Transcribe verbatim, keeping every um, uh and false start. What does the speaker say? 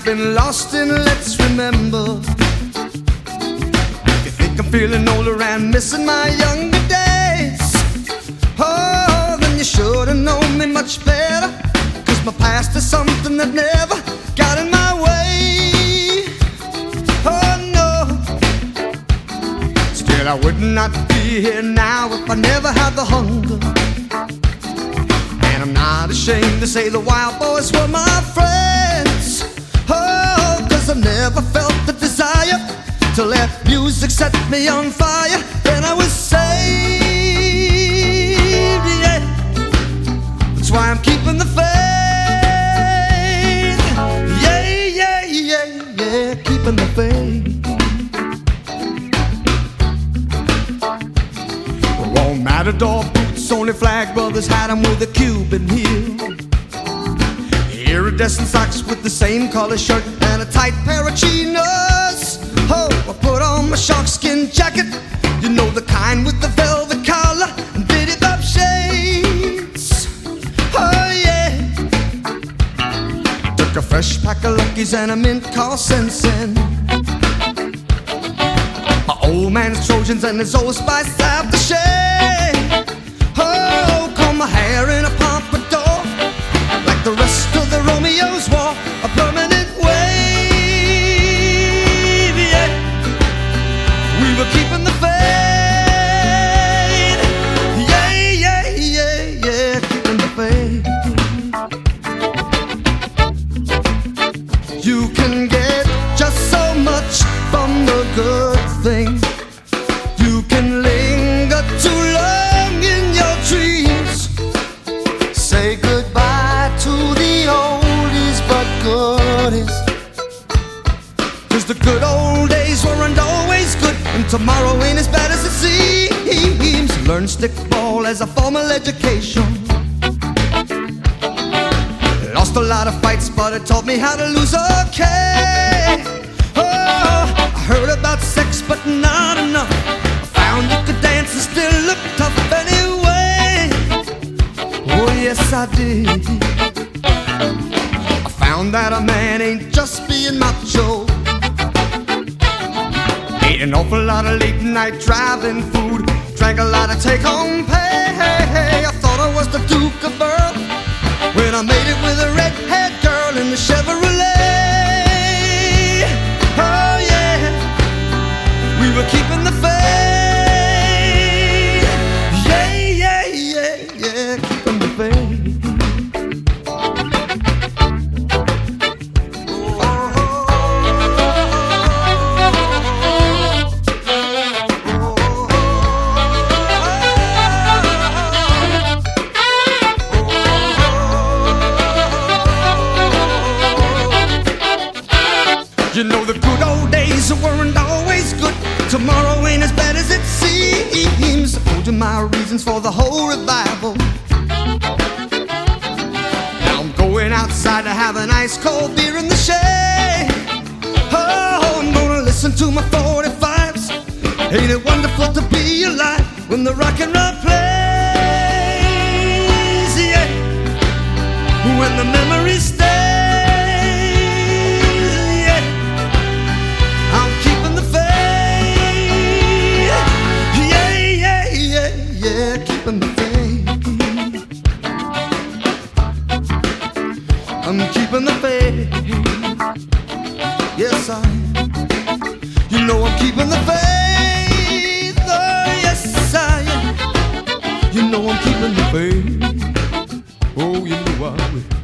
been lost in Let's Remember. If you think I'm feeling older and missing my younger days, oh, then you should have known me much better. Cause my past is something that never got in my way. Oh no, still I would not be here now if I never had the hunger. And I'm not ashamed to say the Wild Boys were my friends. Oh, cause I never felt the desire to let music set me on fire. Then I was saved, yeah. That's why I'm keeping the faith. Yeah, yeah, yeah, yeah, keeping the faith. Won't Matador boots, only Flag Brothers had them with a Cuban heel. Iridescent socks with the same color shirt and a tight pair of chinos. Oh, I put on my sharkskin jacket, you know, the kind with the velvet collar and bitty up shades. Oh yeah, took a fresh pack of Luckies and a mint called Sensen. My old man's Trojans and his Old Spice aftershave. Oh, comb my hair in a pompadour, like the rest of the Romeos wore a permanent wave, yeah. We were keeping the faith. Yeah, yeah, yeah, yeah, keeping the faith. You can get just so much from the good thing. You can linger too long in your dreams. Say goodbye to the oldies but goodies. Cause the good old days weren't always good, and tomorrow ain't as bad as it seems. Learn stickball as a formal education. Lost a lot of fights, but it taught me how to lose okay. Oh, I heard about sex, but not enough. I found you could dance and still look tough anyway. Oh yes I did. I found that a man ain't just being macho. Ate an awful lot of late night driving food, drank a lot of take-home pay. I thought I was the Duke of Earl when I made it with a red-haired girl in the Chevrolet. Oh yeah, we were keeping the faith. Yeah, yeah, yeah, yeah, keeping the faith. You know the good old days weren't always good. Tomorrow ain't as bad as it seems. I told you my reasons for the whole revival. Now I'm going outside to have an ice cold beer in the shade. Oh, I'm gonna listen to my forty-fives. Ain't it wonderful to be alive when the rock and roll plays, yeah. When the memories stay. Keeping the faith. I'm keeping the faith. Yes, I. You know I'm keeping the faith. Oh, yes, I am. You know I'm keeping the faith. Oh, you know I will.